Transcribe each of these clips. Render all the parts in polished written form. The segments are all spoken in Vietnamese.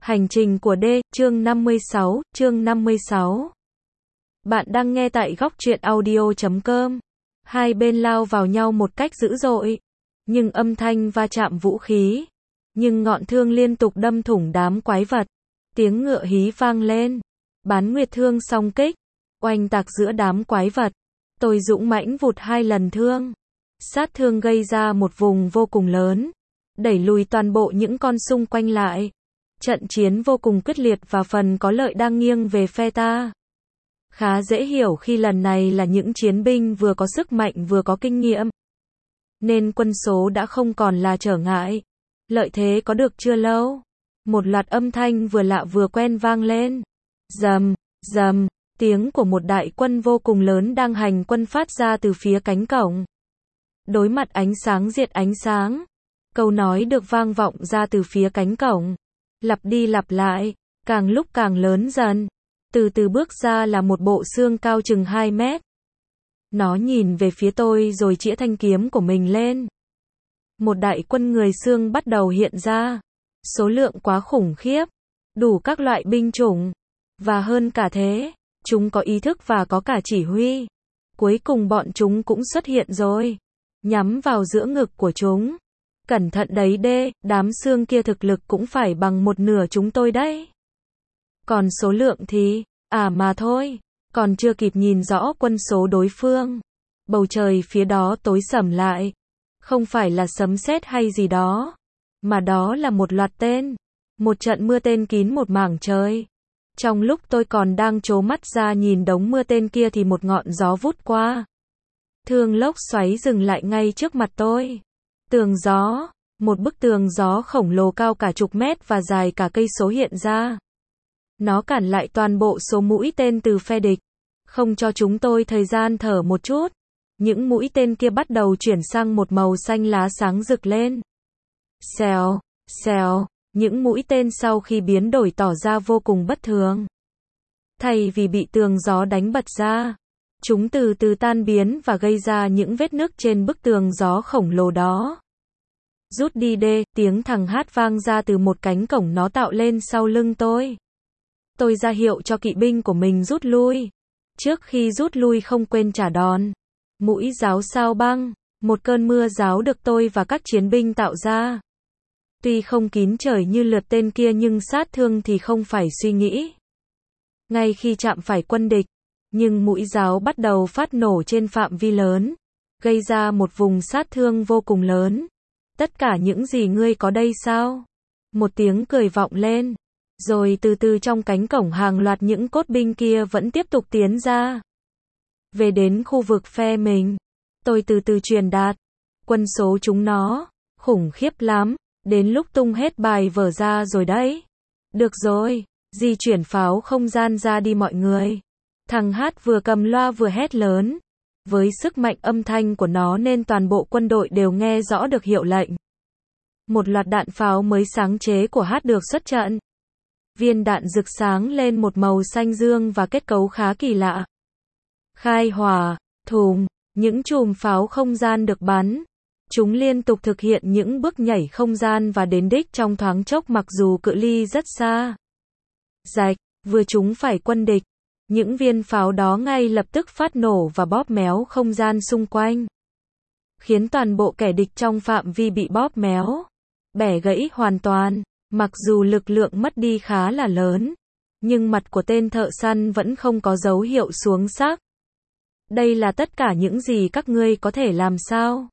Hành trình của D, chương 56. Bạn đang nghe tại góc truyện audio.com. Hai bên lao vào nhau một cách dữ dội. Nhưng âm thanh va chạm vũ khí. Nhưng ngọn thương liên tục đâm thủng đám quái vật. Tiếng ngựa hí vang lên. Bán nguyệt thương song kích. Oanh tạc giữa đám quái vật. Tôi dũng mãnh vụt 2 lần thương. Sát thương gây ra một vùng vô cùng lớn. Đẩy lùi toàn bộ những con xung quanh lại. Trận chiến vô cùng quyết liệt và phần có lợi đang nghiêng về phe ta. Khá dễ hiểu khi lần này là những chiến binh vừa có sức mạnh vừa có kinh nghiệm. Nên quân số đã không còn là trở ngại. Lợi thế có được chưa lâu. Một loạt âm thanh vừa lạ vừa quen vang lên. Rầm, rầm, tiếng của một đại quân vô cùng lớn đang hành quân phát ra từ phía cánh cổng. Đối mặt ánh sáng diệt ánh sáng. Câu nói được vang vọng ra từ phía cánh cổng. Lặp đi lặp lại, càng lúc càng lớn dần. Từ từ bước ra là một bộ xương cao chừng 2 mét. Nó nhìn về phía tôi rồi chĩa thanh kiếm của mình lên. Một đại quân người xương bắt đầu hiện ra. Số lượng quá khủng khiếp. Đủ các loại binh chủng. Và hơn cả thế, chúng có ý thức và có cả chỉ huy. Cuối cùng bọn chúng cũng xuất hiện rồi. Nhắm vào giữa ngực của chúng. Cẩn thận đấy đê, đám xương kia thực lực cũng phải bằng 1/2 chúng tôi đấy. Còn số lượng thì, mà thôi, còn chưa kịp nhìn rõ quân số đối phương. Bầu trời phía đó tối sầm lại. Không phải là sấm sét hay gì đó, mà đó là một loạt tên. Một trận mưa tên kín một mảng trời. Trong lúc tôi còn đang trố mắt ra nhìn đống mưa tên kia thì một ngọn gió vút qua. Thương lốc xoáy dừng lại ngay trước mặt tôi. Tường gió, một bức tường gió khổng lồ cao cả chục mét và dài cả cây số hiện ra. Nó cản lại toàn bộ số mũi tên từ phe địch, không cho chúng tôi thời gian thở một chút. Những mũi tên kia bắt đầu chuyển sang một màu xanh lá sáng rực lên. Xèo, xèo, những mũi tên sau khi biến đổi tỏ ra vô cùng bất thường. Thay vì bị tường gió đánh bật ra, chúng từ từ tan biến và gây ra những vết nứt trên bức tường gió khổng lồ đó. Rút đi đê, tiếng thằng hát vang ra từ một cánh cổng nó tạo lên sau lưng tôi. Tôi ra hiệu cho kỵ binh của mình rút lui. Trước khi rút lui không quên trả đòn. Mũi giáo sao băng, một cơn mưa giáo được tôi và các chiến binh tạo ra. Tuy không kín trời như lượt tên kia nhưng sát thương thì không phải suy nghĩ. Ngay khi chạm phải quân địch, nhưng mũi giáo bắt đầu phát nổ trên phạm vi lớn, gây ra một vùng sát thương vô cùng lớn. Tất cả những gì ngươi có đây sao? Một tiếng cười vọng lên. Rồi từ từ trong cánh cổng hàng loạt những cốt binh kia vẫn tiếp tục tiến ra. Về đến khu vực phe mình, tôi từ từ truyền đạt. Quân số chúng nó, khủng khiếp lắm, đến lúc tung hết bài vở ra rồi đấy. Được rồi, di chuyển pháo không gian ra đi mọi người. Thằng hát vừa cầm loa vừa hét lớn. Với sức mạnh âm thanh của nó nên toàn bộ quân đội đều nghe rõ được hiệu lệnh. Một loạt đạn pháo mới sáng chế của hát được xuất trận. Viên đạn rực sáng lên một màu xanh dương và kết cấu khá kỳ lạ. Khai hỏa, thùm, những chùm pháo không gian được bắn. Chúng liên tục thực hiện những bước nhảy không gian và đến đích trong thoáng chốc mặc dù cự ly rất xa. Rạch, vừa chúng phải quân địch. Những viên pháo đó ngay lập tức phát nổ và bóp méo không gian xung quanh. Khiến toàn bộ kẻ địch trong phạm vi bị bóp méo. Bẻ gãy hoàn toàn. Mặc dù lực lượng mất đi khá là lớn, nhưng mặt của tên thợ săn vẫn không có dấu hiệu xuống sắc. Đây là tất cả những gì các ngươi có thể làm sao?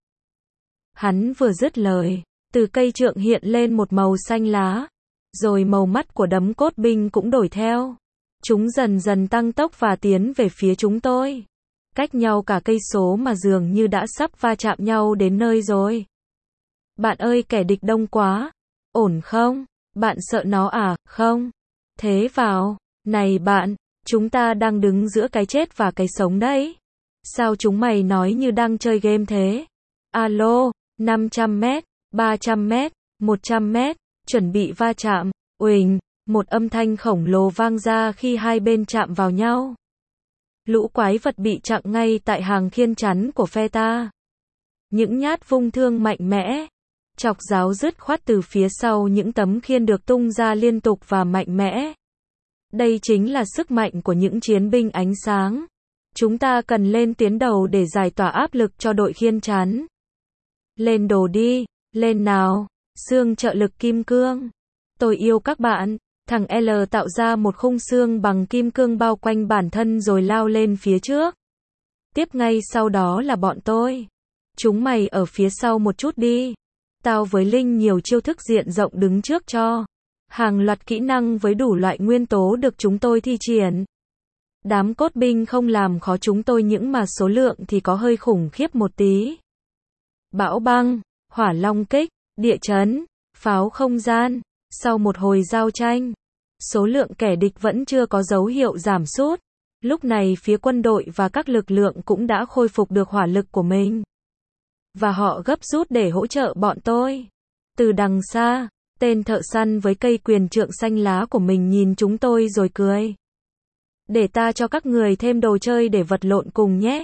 Hắn vừa dứt lời, từ cây trượng hiện lên một màu xanh lá, rồi màu mắt của đấm cốt binh cũng đổi theo. Chúng dần dần tăng tốc và tiến về phía chúng tôi. Cách nhau cả cây số mà dường như đã sắp va chạm nhau đến nơi rồi. Bạn ơi, kẻ địch đông quá. Ổn không? Bạn sợ nó à? Không. Thế vào. Này bạn, chúng ta đang đứng giữa cái chết và cái sống đấy. Sao chúng mày nói như đang chơi game thế? Alo, 500 mét, 300 mét, 100 mét, chuẩn bị va chạm. Uỳnh, một âm thanh khổng lồ vang ra khi hai bên chạm vào nhau. Lũ quái vật bị chặn ngay tại hàng khiên chắn của phe ta. Những nhát vung thương mạnh mẽ. Chọc giáo dứt khoát từ phía sau những tấm khiên được tung ra liên tục và mạnh mẽ. Đây chính là sức mạnh của những chiến binh ánh sáng. Chúng ta cần lên tiến đầu để giải tỏa áp lực cho đội khiên chắn. Lên đồ đi, lên nào, xương trợ lực kim cương. Tôi yêu các bạn. Thằng L tạo ra một khung xương bằng kim cương bao quanh bản thân rồi lao lên phía trước. Tiếp ngay sau đó là bọn tôi. Chúng mày ở phía sau một chút đi. Tao với Linh nhiều chiêu thức diện rộng đứng trước cho. Hàng loạt kỹ năng với đủ loại nguyên tố được chúng tôi thi triển. Đám cốt binh không làm khó chúng tôi những mà số lượng thì có hơi khủng khiếp một tí. Bão băng, hỏa long kích, địa chấn, pháo không gian. Sau một hồi giao tranh, số lượng kẻ địch vẫn chưa có dấu hiệu giảm sút. Lúc này phía quân đội và các lực lượng cũng đã khôi phục được hỏa lực của mình. Và họ gấp rút để hỗ trợ bọn tôi. Từ đằng xa, tên thợ săn với cây quyền trượng xanh lá của mình nhìn chúng tôi rồi cười. Để ta cho các người thêm đồ chơi để vật lộn cùng nhé.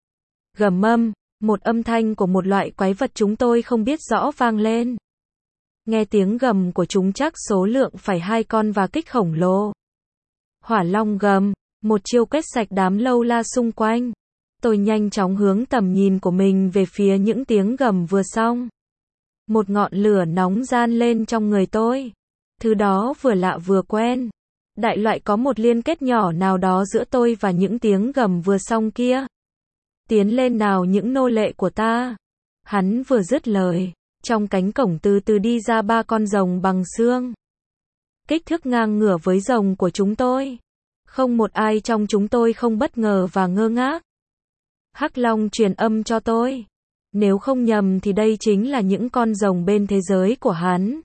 Gầm âm, một âm thanh của một loại quái vật chúng tôi không biết rõ vang lên. Nghe tiếng gầm của chúng chắc số lượng phải 2 con và kích khổng lồ. Hỏa long gầm, một chiêu quét sạch đám lâu la xung quanh. Tôi nhanh chóng hướng tầm nhìn của mình về phía những tiếng gầm vừa xong. Một ngọn lửa nóng gian lên trong người tôi. Thứ đó vừa lạ vừa quen. Đại loại có một liên kết nhỏ nào đó giữa tôi và những tiếng gầm vừa xong kia. Tiến lên nào những nô lệ của ta. Hắn vừa dứt lời. Trong cánh cổng từ từ đi ra 3 con rồng bằng xương. Kích thước ngang ngửa với rồng của chúng tôi. Không một ai trong chúng tôi không bất ngờ và ngơ ngác. Hắc Long truyền âm cho tôi. Nếu không nhầm thì đây chính là những con rồng bên thế giới của hắn.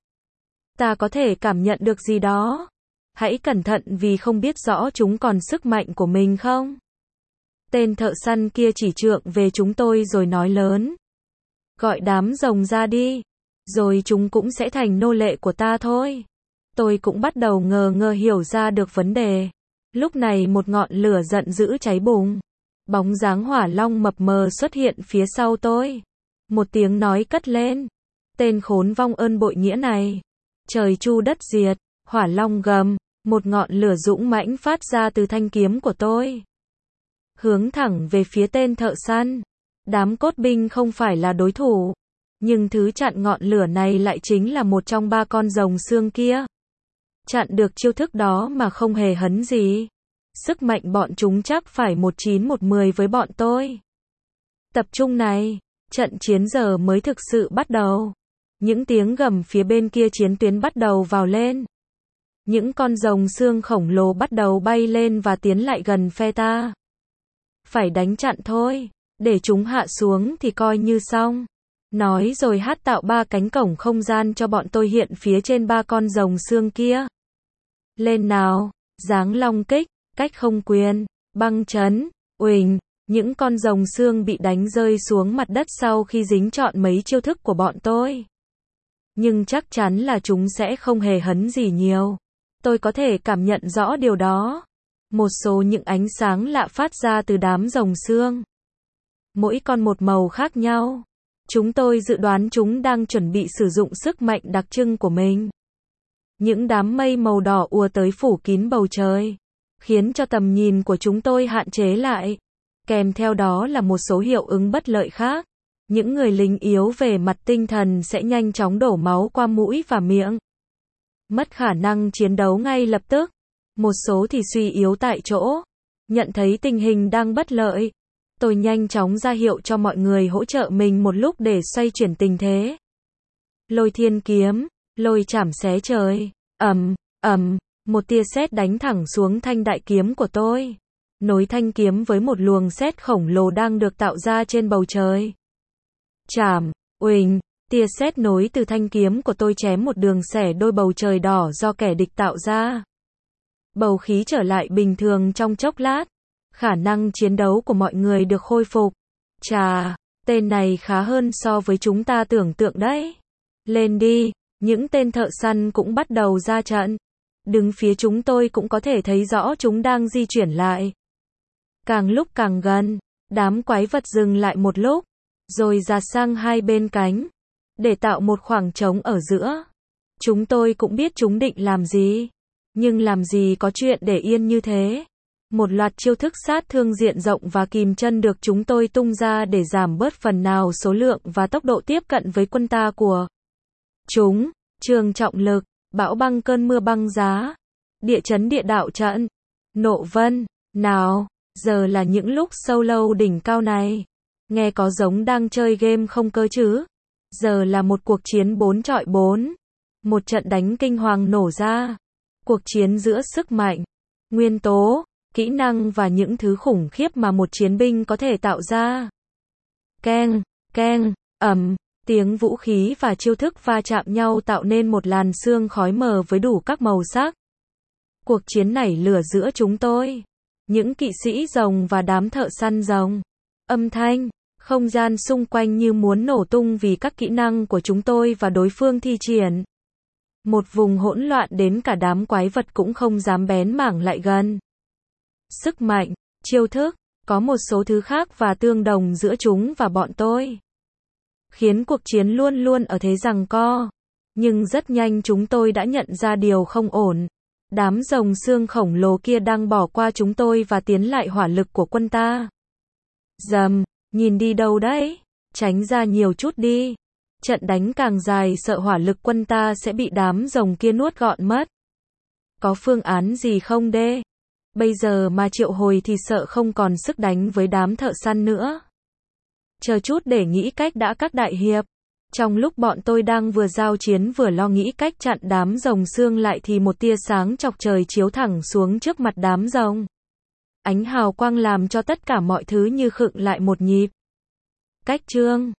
Ta có thể cảm nhận được gì đó. Hãy cẩn thận vì không biết rõ chúng còn sức mạnh của mình không. Tên thợ săn kia chỉ trượng về chúng tôi rồi nói lớn. Gọi đám rồng ra đi. Rồi chúng cũng sẽ thành nô lệ của ta thôi. Tôi cũng bắt đầu ngờ hiểu ra được vấn đề. Lúc này một ngọn lửa giận dữ cháy bùng. Bóng dáng hỏa long mập mờ xuất hiện phía sau tôi. Một tiếng nói cất lên. Tên khốn vong ơn bội nghĩa này. Trời chu đất diệt, hỏa long gầm. Một ngọn lửa dũng mãnh phát ra từ thanh kiếm của tôi. Hướng thẳng về phía tên thợ săn. Đám cốt binh không phải là đối thủ. Nhưng thứ chặn ngọn lửa này lại chính là một trong 3 con rồng xương kia. Chặn được chiêu thức đó mà không hề hấn gì. Sức mạnh bọn chúng chắc phải 19-10 với bọn tôi. Tập trung này, trận chiến giờ mới thực sự bắt đầu. Những tiếng gầm phía bên kia chiến tuyến bắt đầu vào lên. Những con rồng xương khổng lồ bắt đầu bay lên và tiến lại gần phe ta. Phải đánh chặn thôi, để chúng hạ xuống thì coi như xong. Nói rồi hát tạo 3 cánh cổng không gian cho bọn tôi hiện phía trên 3 con rồng xương kia. Lên nào, giáng long kích, cách không quyền, băng chấn, uỳnh. Những con rồng xương bị đánh rơi xuống mặt đất sau khi dính trọn mấy chiêu thức của bọn tôi. Nhưng chắc chắn là chúng sẽ không hề hấn gì nhiều. Tôi có thể cảm nhận rõ điều đó. Một số những ánh sáng lạ phát ra từ đám rồng xương. Mỗi con một màu khác nhau. Chúng tôi dự đoán chúng đang chuẩn bị sử dụng sức mạnh đặc trưng của mình. Những đám mây màu đỏ ùa tới phủ kín bầu trời, khiến cho tầm nhìn của chúng tôi hạn chế lại. Kèm theo đó là một số hiệu ứng bất lợi khác. Những người lính yếu về mặt tinh thần sẽ nhanh chóng đổ máu qua mũi và miệng. Mất khả năng chiến đấu ngay lập tức. Một số thì suy yếu tại chỗ. Nhận thấy tình hình đang bất lợi, tôi nhanh chóng ra hiệu cho mọi người hỗ trợ mình một lúc để xoay chuyển tình thế. Lôi thiên kiếm, lôi chảm xé trời, một tia sét đánh thẳng xuống thanh đại kiếm của tôi. Nối thanh kiếm với một luồng sét khổng lồ đang được tạo ra trên bầu trời. Chảm, uỳnh, tia sét nối từ thanh kiếm của tôi chém một đường xẻ đôi bầu trời đỏ do kẻ địch tạo ra. Bầu khí trở lại bình thường trong chốc lát. Khả năng chiến đấu của mọi người được khôi phục. Chà, tên này khá hơn so với chúng ta tưởng tượng đấy. Lên đi, những tên thợ săn cũng bắt đầu ra trận. Đứng phía chúng tôi cũng có thể thấy rõ chúng đang di chuyển lại. Càng lúc càng gần, đám quái vật dừng lại một lúc, rồi dạt sang hai bên cánh. để tạo một khoảng trống ở giữa. Chúng tôi cũng biết chúng định làm gì. Nhưng làm gì có chuyện để yên như thế. Một loạt chiêu thức sát thương diện rộng và kìm chân được chúng tôi tung ra để giảm bớt phần nào số lượng và tốc độ tiếp cận với quân ta của chúng. Trường trọng lực, bão băng cơn mưa băng giá, địa chấn địa đạo trận, nộ vân. Nào, giờ là những lúc solo đỉnh cao này. Nghe có giống đang chơi game không cơ chứ? Giờ là một cuộc chiến 4 chọi 4. Một trận đánh kinh hoàng nổ ra. Cuộc chiến giữa sức mạnh, nguyên tố, kỹ năng và những thứ khủng khiếp mà một chiến binh có thể tạo ra. Keng, keng, ầm, tiếng vũ khí và chiêu thức va chạm nhau tạo nên một làn sương khói mờ với đủ các màu sắc. Cuộc chiến nảy lửa giữa chúng tôi, những kỵ sĩ rồng và đám thợ săn rồng. Âm thanh, không gian xung quanh như muốn nổ tung vì các kỹ năng của chúng tôi và đối phương thi triển. Một vùng hỗn loạn đến cả đám quái vật cũng không dám bén mảng lại gần. Sức mạnh, chiêu thức, có một số thứ khác và tương đồng giữa chúng và bọn tôi. Khiến cuộc chiến luôn luôn ở thế giằng co. Nhưng rất nhanh chúng tôi đã nhận ra điều không ổn. Đám rồng xương khổng lồ kia đang bỏ qua chúng tôi và tiến lại hỏa lực của quân ta. Dầm, nhìn đi đâu đấy? Tránh ra nhiều chút đi. Trận đánh càng dài sợ hỏa lực quân ta sẽ bị đám rồng kia nuốt gọn mất. Có phương án gì không đê? Bây giờ mà triệu hồi thì sợ không còn sức đánh với đám thợ săn nữa. Chờ chút để nghĩ cách đã các đại hiệp. Trong lúc bọn tôi đang vừa giao chiến vừa lo nghĩ cách chặn đám rồng xương lại thì một tia sáng chọc trời chiếu thẳng xuống trước mặt đám rồng. Ánh hào quang làm cho tất cả mọi thứ như khựng lại một nhịp. Cách chương